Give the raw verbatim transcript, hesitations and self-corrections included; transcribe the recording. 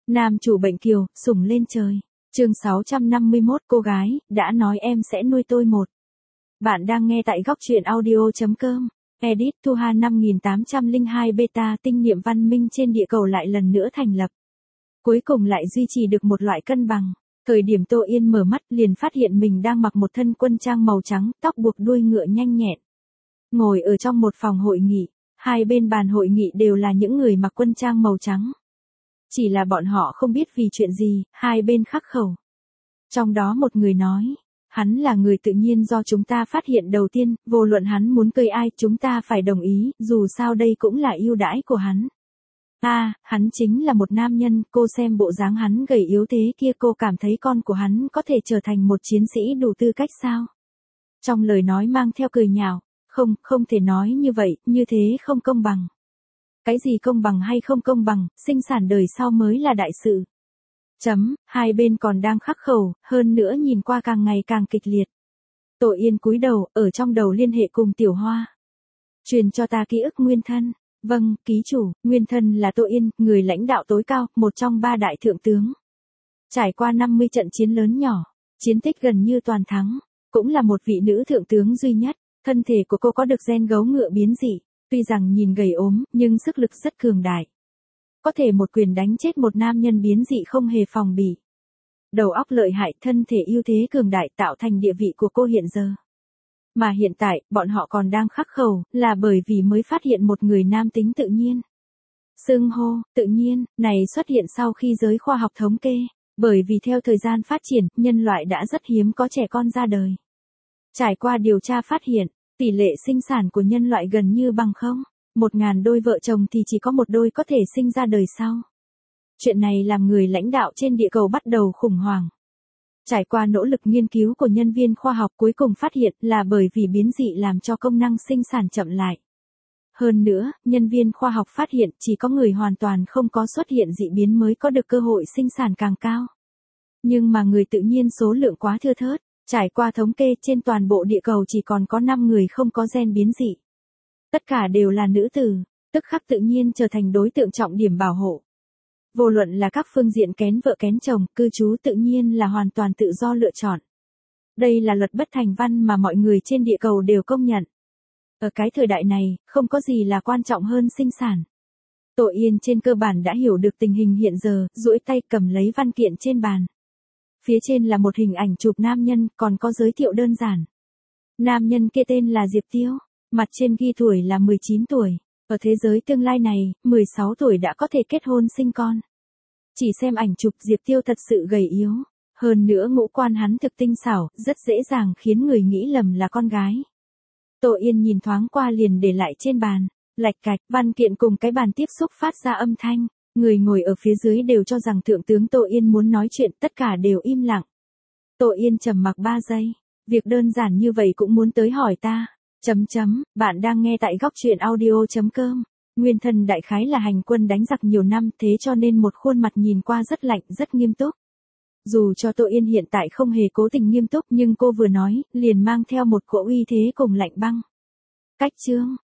Nam chủ bệnh kiều, sủng lên trời. Chương sáu trăm năm mươi mốt cô gái, đã nói em sẽ nuôi tôi một. Bạn đang nghe tại góc truyện audio.com. Edit Thu Hà năm nghìn tám trăm lẻ hai beta tinh niệm văn minh trên địa cầu lại lần nữa thành lập. Cuối cùng lại duy trì được một loại cân bằng. Thời điểm Tô Yên mở mắt liền phát hiện mình đang mặc một thân quân trang màu trắng, tóc buộc đuôi ngựa nhanh nhẹn. Ngồi ở trong một phòng hội nghị, hai bên bàn hội nghị đều là những người mặc quân trang màu trắng. Chỉ là bọn họ không biết vì chuyện gì, hai bên khắc khẩu. Trong đó một người nói, hắn là người tự nhiên do chúng ta phát hiện đầu tiên, vô luận hắn muốn cười ai chúng ta phải đồng ý, dù sao đây cũng là ưu đãi của hắn. À, hắn chính là một nam nhân, cô xem bộ dáng hắn gầy yếu thế kia cô cảm thấy con của hắn có thể trở thành một chiến sĩ đủ tư cách sao? Trong lời nói mang theo cười nhạo, không, không thể nói như vậy, như thế không công bằng. Cái gì công bằng hay không công bằng, sinh sản đời sau mới là đại sự. Chấm, hai bên còn đang khắc khẩu, hơn nữa nhìn qua càng ngày càng kịch liệt. Tô Yên cúi đầu, ở trong đầu liên hệ cùng Tiểu Hoa. Truyền cho ta ký ức nguyên thân. Vâng, ký chủ, nguyên thân là Tô Yên, người lãnh đạo tối cao, một trong ba đại thượng tướng. Trải qua năm mươi trận chiến lớn nhỏ, chiến tích gần như toàn thắng, cũng là một vị nữ thượng tướng duy nhất. Thân thể của cô có được gen gấu ngựa biến dị, tuy rằng nhìn gầy ốm, nhưng sức lực rất cường đại. Có thể một quyền đánh chết một nam nhân biến dị không hề phòng bị. Đầu óc lợi hại, thân thể ưu thế cường đại tạo thành địa vị của cô hiện giờ. Mà hiện tại, bọn họ còn đang khắc khẩu, là bởi vì mới phát hiện một người nam tính tự nhiên. Xưng hô, tự nhiên, này xuất hiện sau khi giới khoa học thống kê, bởi vì theo thời gian phát triển, nhân loại đã rất hiếm có trẻ con ra đời. Trải qua điều tra phát hiện, tỷ lệ sinh sản của nhân loại gần như bằng không. Một ngàn đôi vợ chồng thì chỉ có một đôi có thể sinh ra đời sau. Chuyện này làm người lãnh đạo trên địa cầu bắt đầu khủng hoảng. Trải qua nỗ lực nghiên cứu của nhân viên khoa học cuối cùng phát hiện là bởi vì biến dị làm cho công năng sinh sản chậm lại. Hơn nữa, nhân viên khoa học phát hiện chỉ có người hoàn toàn không có xuất hiện dị biến mới có được cơ hội sinh sản càng cao. Nhưng mà người tự nhiên số lượng quá thưa thớt, trải qua thống kê trên toàn bộ địa cầu chỉ còn có năm người không có gen biến dị. Tất cả đều là nữ tử, tức khắc tự nhiên trở thành đối tượng trọng điểm bảo hộ. Vô luận là các phương diện kén vợ kén chồng, cư trú tự nhiên là hoàn toàn tự do lựa chọn. Đây là luật bất thành văn mà mọi người trên địa cầu đều công nhận. Ở cái thời đại này, không có gì là quan trọng hơn sinh sản. Tô Yên trên cơ bản đã hiểu được tình hình hiện giờ, duỗi tay cầm lấy văn kiện trên bàn. Phía trên là một hình ảnh chụp nam nhân, còn có giới thiệu đơn giản. Nam nhân kia tên là Diệp Tiêu. Mặt trên ghi tuổi là mười chín tuổi, ở thế giới tương lai này, mười sáu tuổi đã có thể kết hôn sinh con. Chỉ xem ảnh chụp Diệp Tiêu thật sự gầy yếu, hơn nữa ngũ quan hắn thực tinh xảo, rất dễ dàng khiến người nghĩ lầm là con gái. Tô Yên nhìn thoáng qua liền để lại trên bàn, lạch cạch, văn kiện cùng cái bàn tiếp xúc phát ra âm thanh, người ngồi ở phía dưới đều cho rằng thượng tướng Tô Yên muốn nói chuyện, tất cả đều im lặng. Tô Yên trầm mặc ba giây, việc đơn giản như vậy cũng muốn tới hỏi ta. Chấm chấm, bạn đang nghe tại góc truyện audio.com. Nguyên thân đại khái là hành quân đánh giặc nhiều năm, thế cho nên một khuôn mặt nhìn qua rất lạnh, rất nghiêm túc. Dù cho Tô Yên hiện tại không hề cố tình nghiêm túc nhưng cô vừa nói, liền mang theo một cỗ uy thế cùng lạnh băng. Cách chương,